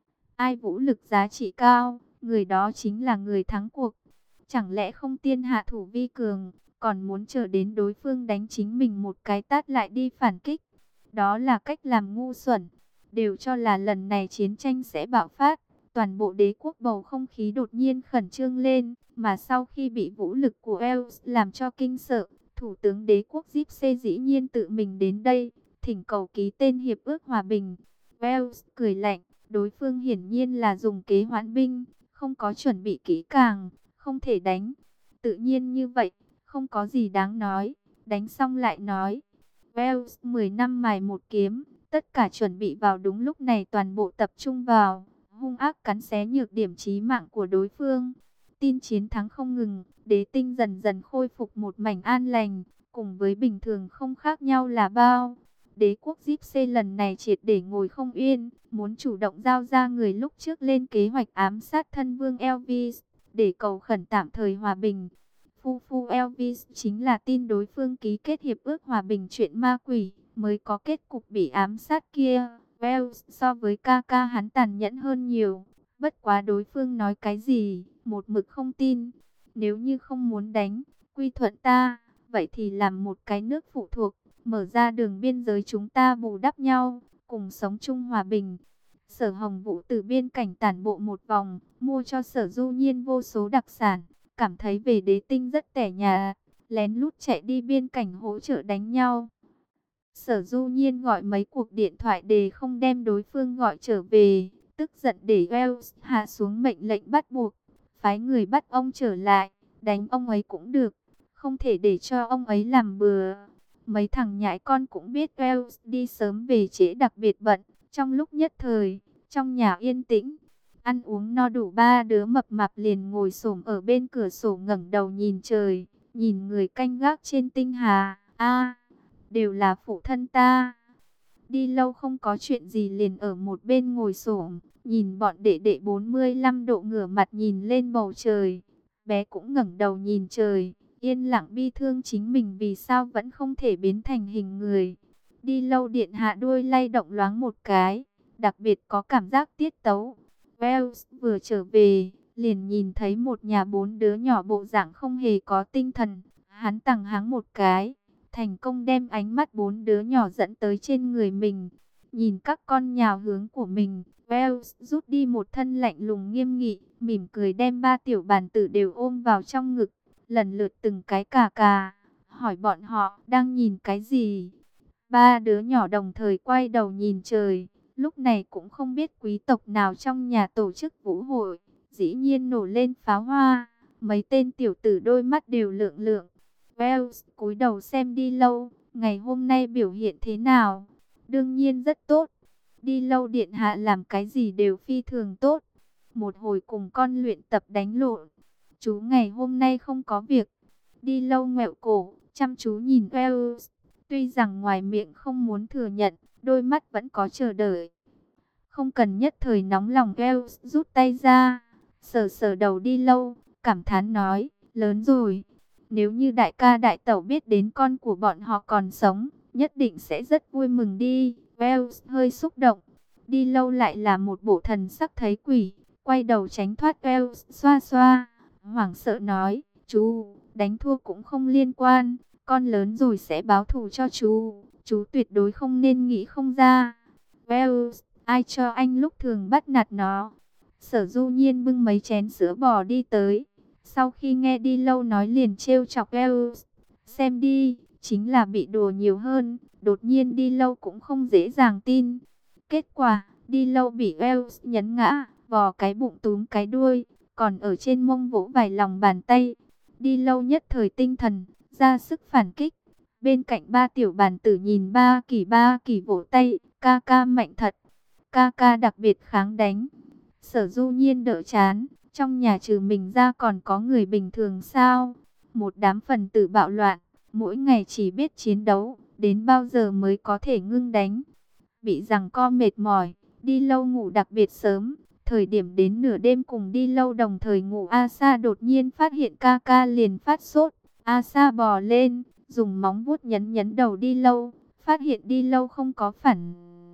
Ai vũ lực giá trị cao, người đó chính là người thắng cuộc. Chẳng lẽ không tiên hạ thủ vi cường, còn muốn chờ đến đối phương đánh chính mình một cái tát lại đi phản kích? Đó là cách làm ngu xuẩn. Đều cho là lần này chiến tranh sẽ bạo phát. Toàn bộ đế quốc bầu không khí đột nhiên khẩn trương lên. Mà sau khi bị vũ lực của Wells làm cho kinh sợ, Thủ tướng đế quốc Gypsy dĩ nhiên tự mình đến đây, thỉnh cầu ký tên hiệp ước hòa bình. Wells cười lạnh, đối phương hiển nhiên là dùng kế hoãn binh, không có chuẩn bị kỹ càng, không thể đánh. Tự nhiên như vậy, không có gì đáng nói, đánh xong lại nói. Wells 10 năm mài một kiếm, tất cả chuẩn bị vào đúng lúc này toàn bộ tập trung vào, hung ác cắn xé nhược điểm chí mạng của đối phương. Tin chiến thắng không ngừng, đế tinh dần dần khôi phục một mảnh an lành, cùng với bình thường không khác nhau là bao. Đế quốc Gypsy lần này triệt để ngồi không yên, muốn chủ động giao ra người lúc trước lên kế hoạch ám sát thân vương Elvis, để cầu khẩn tạm thời hòa bình. Phu Elvis chính là tin đối phương ký kết hiệp ước hòa bình chuyện ma quỷ, mới có kết cục bị ám sát kia. Wells so với ca ca hắn tàn nhẫn hơn nhiều, bất quá đối phương nói cái gì, một mực không tin. Nếu như không muốn đánh, quy thuận ta, vậy thì làm một cái nước phụ thuộc, mở ra đường biên giới chúng ta bù đắp nhau, cùng sống chung hòa bình. Sở Hồng Vũ từ biên cảnh tản bộ một vòng, mua cho Sở Du Nhiên vô số đặc sản, cảm thấy về đế tinh rất tẻ nhà, lén lút chạy đi biên cảnh hỗ trợ đánh nhau. Sở Du Nhiên gọi mấy cuộc điện thoại để không đem đối phương gọi trở về, tức giận để Wells hạ xuống mệnh lệnh bắt buộc, phái người bắt ông trở lại, đánh ông ấy cũng được, không thể để cho ông ấy làm bừa. Mấy thằng nhãi con cũng biết Wells đi sớm về trễ đặc biệt bận, trong lúc nhất thời, trong nhà yên tĩnh, ăn uống no đủ, ba đứa mập mạp liền ngồi xổm ở bên cửa sổ ngẩng đầu nhìn trời, nhìn người canh gác trên tinh hà. A, đều là phụ thân ta. Đi lâu không có chuyện gì liền ở một bên ngồi xổm, nhìn bọn đệ đệ 45 độ ngửa mặt nhìn lên bầu trời. Bé cũng ngẩng đầu nhìn trời, yên lặng bi thương chính mình vì sao vẫn không thể biến thành hình người. Đi lâu điện hạ đuôi lay động loáng một cái, đặc biệt có cảm giác tiết tấu. Wells vừa trở về, liền nhìn thấy một nhà bốn đứa nhỏ bộ dạng không hề có tinh thần. Hắn tằng hắng một cái, thành công đem ánh mắt bốn đứa nhỏ dẫn tới trên người mình. Nhìn các con nhào hướng của mình, Wells rút đi một thân lạnh lùng nghiêm nghị, mỉm cười đem ba tiểu bàn tử đều ôm vào trong ngực, lần lượt từng cái cà cà, hỏi bọn họ đang nhìn cái gì. Ba đứa nhỏ đồng thời quay đầu nhìn trời, lúc này cũng không biết quý tộc nào trong nhà tổ chức vũ hội, dĩ nhiên nổ lên pháo hoa, mấy tên tiểu tử đôi mắt đều lượng lượng. Wells cúi đầu xem đi lâu, ngày hôm nay biểu hiện thế nào? Đương nhiên rất tốt. Đi lâu điện hạ làm cái gì đều phi thường tốt. Một hồi cùng con luyện tập đánh lộn. Chú ngày hôm nay không có việc. Đi lâu ngoẹo cổ, chăm chú nhìn Wells. Tuy rằng ngoài miệng không muốn thừa nhận, đôi mắt vẫn có chờ đợi. Không cần nhất thời nóng lòng, Wells rút tay ra, sờ sờ đầu đi lâu, cảm thán nói, lớn rồi. Nếu như đại ca đại tẩu biết đến con của bọn họ còn sống, nhất định sẽ rất vui mừng đi. Wells hơi xúc động. Đi lâu lại là một bộ thần sắc thấy quỷ, quay đầu tránh thoát. Wells xoa xoa, hoảng sợ nói, chú, đánh thua cũng không liên quan, con lớn rồi sẽ báo thù cho chú. chú tuyệt đối không nên nghĩ không ra. Wells, ai cho anh lúc thường bắt nạt nó? Sở Du Nhiên bưng mấy chén sữa bò đi tới. Sau khi nghe đi lâu nói liền trêu chọc Wells. Xem đi, chính là bị đùa nhiều hơn. Đột nhiên đi lâu cũng không dễ dàng tin. Kết quả, đi lâu bị Wells nhấn ngã, vò cái bụng túm cái đuôi, còn ở trên mông vỗ vài lòng bàn tay. Đi lâu nhất thời tinh thần, ra sức phản kích. Bên cạnh ba tiểu bàn tử nhìn ba kỳ vỗ tay, ca ca mạnh thật, ca ca đặc biệt kháng đánh. Sở Du Nhiên đỡ chán, trong nhà trừ mình ra còn có người bình thường sao? Một đám phần tử bạo loạn, mỗi ngày chỉ biết chiến đấu, đến bao giờ mới có thể ngưng đánh? Bị giằng co mệt mỏi, đi lâu ngủ đặc biệt sớm. Thời điểm đến nửa đêm cùng đi lâu đồng thời ngủ, Asa đột nhiên phát hiện ca ca liền phát sốt. Asa bò lên, dùng móng vuốt nhấn nhấn đầu đi lâu, phát hiện đi lâu không có phản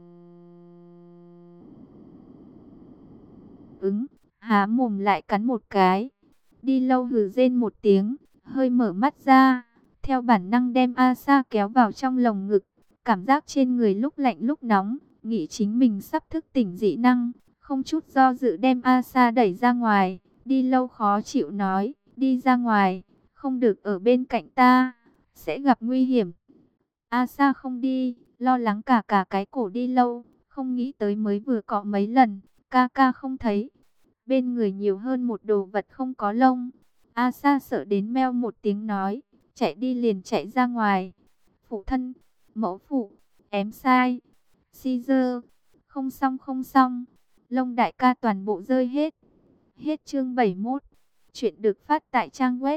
ứng, há mồm lại cắn một cái. Đi lâu hừ rên một tiếng, hơi mở mắt ra, theo bản năng đem Asa kéo vào trong lồng ngực. Cảm giác trên người lúc lạnh lúc nóng, nghĩ chính mình sắp thức tỉnh dị năng, không chút do dự đem Asa đẩy ra ngoài. Đi lâu khó chịu nói, đi ra ngoài, không được ở bên cạnh ta, sẽ gặp nguy hiểm. Asa không đi, lo lắng cả cái cổ đi lâu, không nghĩ tới mới vừa cọ mấy lần, ca ca không thấy. Bên người nhiều hơn một đồ vật không có lông. Asa sợ đến meo một tiếng nói, chạy đi liền chạy ra ngoài. Phụ thân, mẫu phụ, em sai. Caesar, không xong không xong. Lông đại ca toàn bộ rơi hết. Hết chương 71. Chuyện được phát tại trang web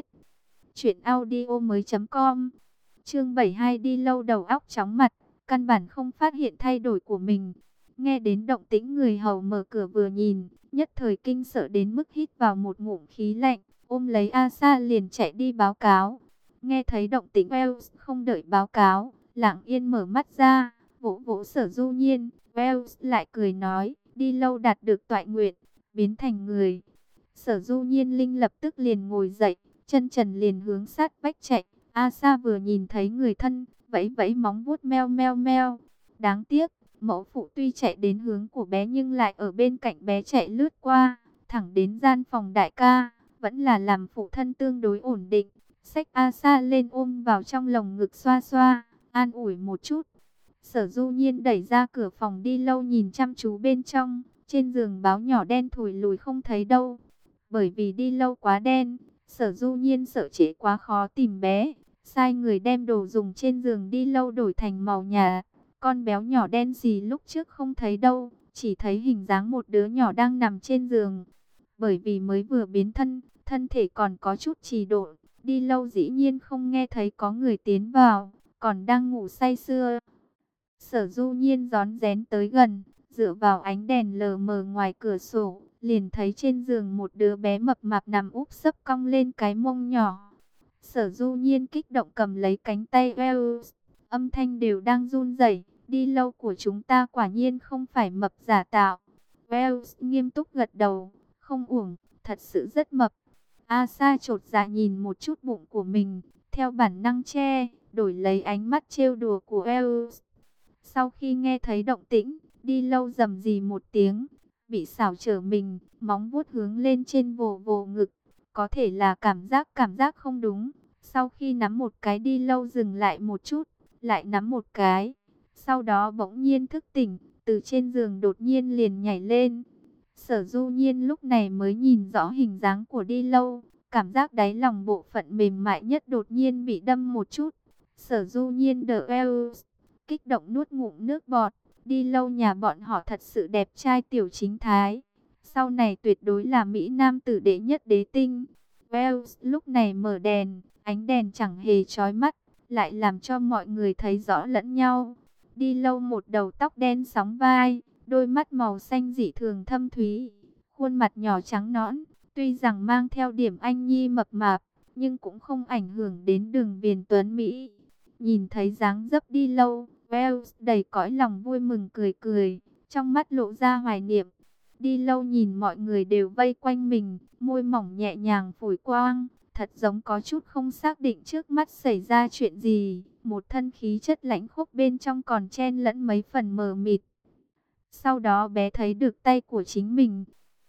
truyệnaudiomoi.com. Chương 72 đi lâu đầu óc chóng mặt, căn bản không phát hiện thay đổi của mình. Nghe đến động tĩnh người hầu mở cửa vừa nhìn, nhất thời kinh sợ đến mức hít vào một ngụm khí lạnh, ôm lấy Asa liền chạy đi báo cáo. Nghe thấy động tĩnh Wells không đợi báo cáo, lặng yên mở mắt ra, vỗ vỗ Sở Du Nhiên. Wells lại cười nói, đi lâu đạt được toại nguyện, biến thành người. Sở Du Nhiên linh lập tức liền ngồi dậy, chân trần liền hướng sát vách chạy. Asa vừa nhìn thấy người thân, vẫy vẫy móng vuốt meo meo meo. Đáng tiếc, mẫu phụ tuy chạy đến hướng của bé nhưng lại ở bên cạnh bé chạy lướt qua, thẳng đến gian phòng đại ca, vẫn là làm phụ thân tương đối ổn định. Xách Asa lên ôm vào trong lồng ngực xoa xoa, an ủi một chút. Sở Du Nhiên đẩy ra cửa phòng đi lâu nhìn chăm chú bên trong, trên giường báo nhỏ đen thủi lùi không thấy đâu. Bởi vì đi lâu quá đen, Sở Du Nhiên sợ trễ quá khó tìm bé, sai người đem đồ dùng trên giường đi lâu đổi thành màu nhà. Con béo nhỏ đen xì lúc trước không thấy đâu, chỉ thấy hình dáng một đứa nhỏ đang nằm trên giường. Bởi vì mới vừa biến thân, thân thể còn có chút trì độn, đi lâu dĩ nhiên không nghe thấy có người tiến vào, còn đang ngủ say sưa. Sở Du Nhiên rón rén tới gần, dựa vào ánh đèn lờ mờ ngoài cửa sổ, liền thấy trên giường một đứa bé mập mạp nằm úp sấp cong lên cái mông nhỏ. Sở Du Nhiên kích động cầm lấy cánh tay Wells, âm thanh đều đang run rẩy. Đi lâu của chúng ta quả nhiên không phải mập giả tạo. Wells nghiêm túc gật đầu, không uổng, thật sự rất mập. Asa chột dạ nhìn một chút bụng của mình, theo bản năng che, đổi lấy ánh mắt trêu đùa của Wells. Sau khi nghe thấy động tĩnh, đi lâu rầm rì một tiếng, bị xảo trở mình, móng vuốt hướng lên trên vồ vồ ngực. Có thể là cảm giác không đúng. Sau khi nắm một cái đi lâu dừng lại một chút, lại nắm một cái. Sau đó bỗng nhiên thức tỉnh, từ trên giường đột nhiên liền nhảy lên. Sở Du Nhiên lúc này mới nhìn rõ hình dáng của đi lâu, cảm giác đáy lòng bộ phận mềm mại nhất đột nhiên bị đâm một chút. Sở Du Nhiên đỡ eo, kích động nuốt ngụm nước bọt. Đi lâu nhà bọn họ thật sự đẹp trai tiểu chính thái, sau này tuyệt đối là mỹ nam tử đệ nhất đế tinh. Wells lúc này mở đèn, ánh đèn chẳng hề chói mắt, lại làm cho mọi người thấy rõ lẫn nhau. Đi lâu một đầu tóc đen sóng vai, đôi mắt màu xanh dị thường thâm thúy, khuôn mặt nhỏ trắng nõn, tuy rằng mang theo điểm anh nhi mập mạp, nhưng cũng không ảnh hưởng đến đường viền tuấn mỹ. Nhìn thấy dáng dấp đi lâu, Wells đầy cõi lòng vui mừng cười cười, trong mắt lộ ra hoài niệm. Đi lâu nhìn mọi người đều vây quanh mình, môi mỏng nhẹ nhàng phủi quang, thật giống có chút không xác định trước mắt xảy ra chuyện gì. Một thân khí chất lãnh khốc bên trong còn chen lẫn mấy phần mờ mịt. Sau đó bé thấy được tay của chính mình.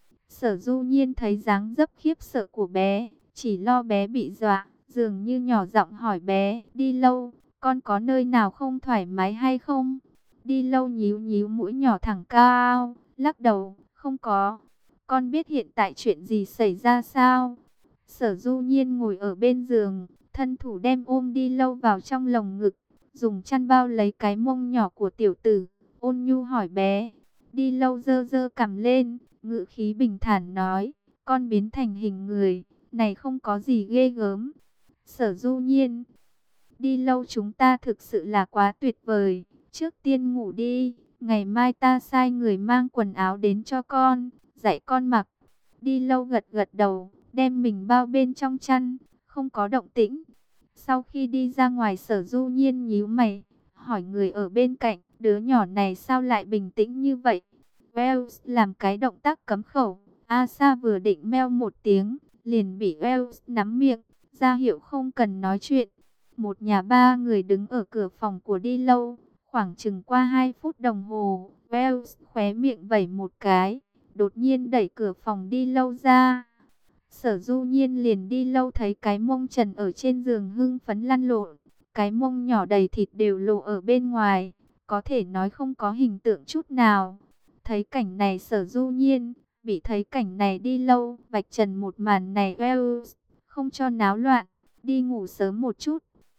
Sở Du Nhiên thấy dáng dấp khiếp sợ của bé, chỉ lo bé bị dọa, dường như nhỏ giọng hỏi bé, đi lâu, con có nơi nào không thoải mái hay không? Đi lâu nhíu nhíu mũi nhỏ thẳng cao, lắc đầu, không có. Con biết hiện tại chuyện gì xảy ra sao? Sở Du Nhiên ngồi ở bên giường, thân thủ đem ôm đi lâu vào trong lồng ngực, dùng chăn bao lấy cái mông nhỏ của tiểu tử, ôn nhu hỏi bé. Đi lâu dơ dơ cằm lên, ngữ khí bình thản nói, con biến thành hình người, này không có gì ghê gớm. Sở Du Nhiên, đi lâu chúng ta thực sự là quá tuyệt vời, trước tiên ngủ đi, ngày mai ta sai người mang quần áo đến cho con, dạy con mặc. Đi lâu gật gật đầu, đem mình bao bên trong chăn, không có động tĩnh. Sau khi đi ra ngoài Sở Du Nhiên nhíu mày, hỏi người ở bên cạnh, đứa nhỏ này sao lại bình tĩnh như vậy? Wells làm cái động tác cấm khẩu, Asa vừa định meo một tiếng, liền bị Wells nắm miệng, ra hiệu không cần nói chuyện. Một nhà ba người đứng ở cửa phòng của đi lâu, khoảng chừng qua 2 phút đồng hồ, Wells khóe miệng vẩy một cái, đột nhiên đẩy cửa phòng đi lâu ra. Sở Du Nhiên liền đi lâu thấy cái mông trần ở trên giường hưng phấn lăn lộn, cái mông nhỏ đầy thịt đều lộ ở bên ngoài, có thể nói không có hình tượng chút nào. Thấy cảnh này Sở Du Nhiên, bị thấy cảnh này đi lâu, vạch trần một màn này Wells, không cho náo loạn, đi ngủ sớm một chút.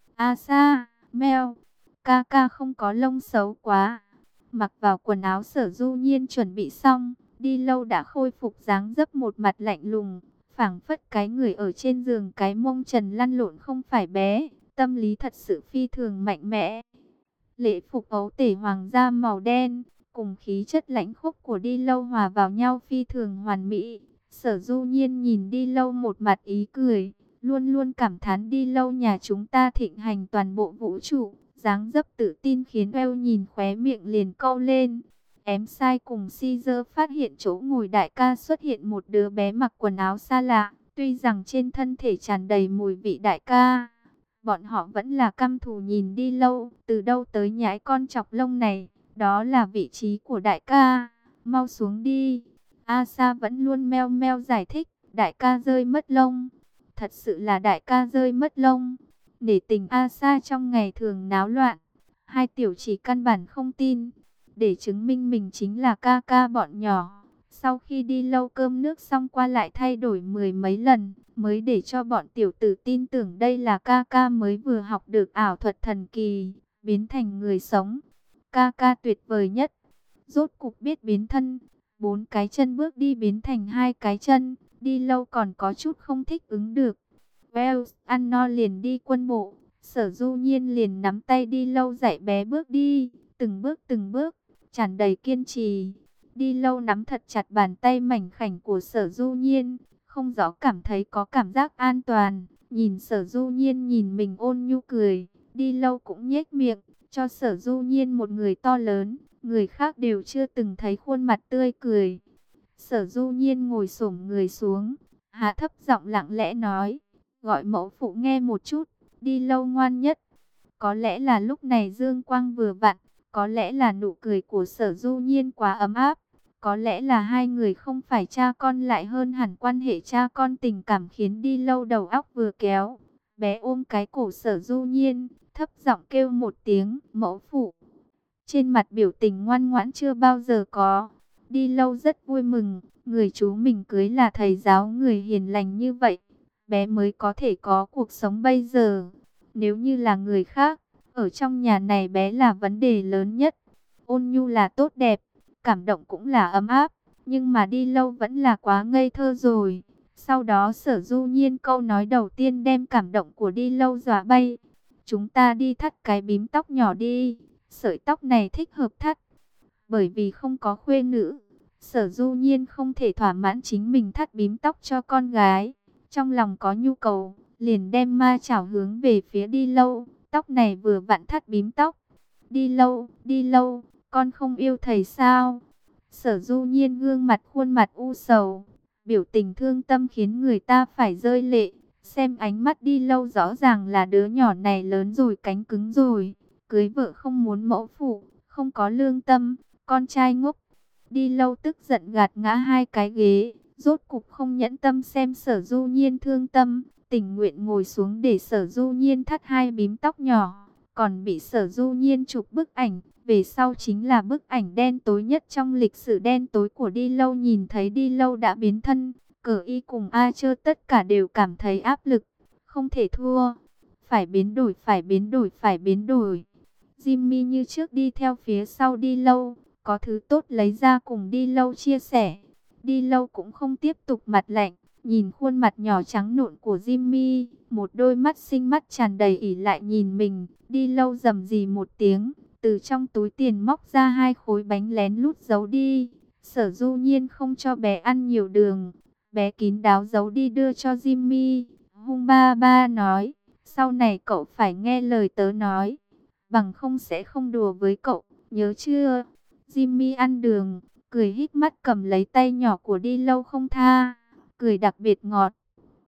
Asa, Mel, ca ca không có lông xấu quá. Mặc vào quần áo Sở Du Nhiên chuẩn bị xong, đi lâu đã khôi phục dáng dấp một mặt lạnh lùng, phảng phất cái người ở trên giường cái mông trần lăn lộn không phải bé, tâm lý thật sự phi thường mạnh mẽ. Lễ phục ấu tể hoàng gia màu đen, cùng khí chất lãnh khốc của đi lâu hòa vào nhau phi thường hoàn mỹ. Sở Du Nhiên nhìn đi lâu một mặt ý cười, luôn luôn cảm thán đi lâu nhà chúng ta thịnh hành toàn bộ vũ trụ. Dáng dấp tự tin khiến eo nhìn khóe miệng liền câu lên. Ém sai cùng Caesar phát hiện chỗ ngồi đại ca xuất hiện một đứa bé mặc quần áo xa lạ. Tuy rằng trên thân thể tràn đầy mùi vị đại ca, bọn họ vẫn là căm thù nhìn đi lâu. Từ đâu tới nhãi con chọc lông này, đó là vị trí của đại ca, mau xuống đi. Asa vẫn luôn meo meo giải thích, đại ca rơi mất lông. Thật sự là đại ca rơi mất lông. Nể tình Asa trong ngày thường náo loạn, hai tiểu chỉ căn bản không tin. Để chứng minh mình chính là ca ca bọn nhỏ, sau khi đi lâu cơm nước xong qua lại thay đổi mười mấy lần, mới để cho bọn tiểu tử tin tưởng đây là ca ca mới vừa học được ảo thuật thần kỳ, biến thành người sống. Ca ca tuyệt vời nhất, rốt cục biết biến thân, 4 cái chân bước đi biến thành 2 cái chân, đi lâu còn có chút không thích ứng được. Wells ăn no liền đi quân bộ, Sở Du Nhiên liền nắm tay đi lâu dạy bé bước đi, từng bước, tràn đầy kiên trì. Đi lâu nắm thật chặt bàn tay mảnh khảnh của Sở Du Nhiên, không rõ cảm thấy có cảm giác an toàn. Nhìn Sở Du Nhiên nhìn mình ôn nhu cười, đi lâu cũng nhếch miệng, cho Sở Du Nhiên một người to lớn, người khác đều chưa từng thấy khuôn mặt tươi cười. Sở Du Nhiên ngồi xổm người xuống, hạ thấp giọng lặng lẽ nói, gọi mẫu phụ nghe một chút, đi lâu ngoan nhất. Có lẽ là lúc này dương quang vừa vặn, có lẽ là nụ cười của Sở Du Nhiên quá ấm áp, có lẽ là hai người không phải cha con lại hơn hẳn quan hệ cha con tình cảm khiến đi lâu đầu óc vừa kéo. Bé ôm cái cổ Sở Du Nhiên, thấp giọng kêu một tiếng, mẫu phụ. Trên mặt biểu tình ngoan ngoãn chưa bao giờ có. Đi lâu rất vui mừng, người chú mình cưới là thầy giáo người hiền lành như vậy, bé mới có thể có cuộc sống bây giờ. Nếu như là người khác, ở trong nhà này bé là vấn đề lớn nhất. Ôn nhu là tốt đẹp, cảm động cũng là ấm áp, nhưng mà đi lâu vẫn là quá ngây thơ rồi. Sau đó Sở Du Nhiên câu nói đầu tiên đem cảm động của đi lâu dọa bay. Chúng ta đi thắt cái bím tóc nhỏ đi, sợi tóc này thích hợp thắt. Bởi vì không có khuê nữ, Sở Du Nhiên không thể thỏa mãn chính mình thắt bím tóc cho con gái. Trong lòng có nhu cầu, liền đem ma chảo hướng về phía đi lâu. Tóc này vừa vặn thắt bím tóc. Đi lâu, con không yêu thầy sao? Sở Du Nhiên gương mặt khuôn mặt u sầu, biểu tình thương tâm khiến người ta phải rơi lệ. Xem ánh mắt đi lâu rõ ràng là đứa nhỏ này lớn rồi, cánh cứng rồi. Cưới vợ không muốn mẫu phụ, không có lương tâm, con trai ngốc. Đi lâu tức giận gạt ngã hai cái ghế, rốt cục không nhẫn tâm xem Sở Du Nhiên thương tâm, tình nguyện ngồi xuống để Sở Du Nhiên thắt hai bím tóc nhỏ, còn bị Sở Du Nhiên chụp bức ảnh. Về sau chính là bức ảnh đen tối nhất trong lịch sử đen tối của Đi Lâu. Nhìn thấy Đi Lâu đã biến thân, Cờ Y cùng A Chơ tất cả đều cảm thấy áp lực, không thể thua, phải biến đổi, phải biến đổi, phải biến đổi. Jimmy như trước đi theo phía sau Đi Lâu, có thứ tốt lấy ra cùng Đi Lâu chia sẻ. Đi Lâu cũng không tiếp tục mặt lạnh, nhìn khuôn mặt nhỏ trắng nộn của Jimmy, một đôi mắt xinh mắt tràn đầy ỷ lại nhìn mình. Đi Lâu rầm rì một tiếng, từ trong túi tiền móc ra hai khối bánh lén lút giấu đi. Sở Du Nhiên không cho bé ăn nhiều đường, bé kín đáo giấu đi đưa cho Jimmy. Hung ba ba nói, sau này cậu phải nghe lời tớ nói, bằng không sẽ không đùa với cậu, nhớ chưa? Jimmy ăn đường, cười híp mắt cầm lấy tay nhỏ của Đi Lâu không tha, cười đặc biệt ngọt.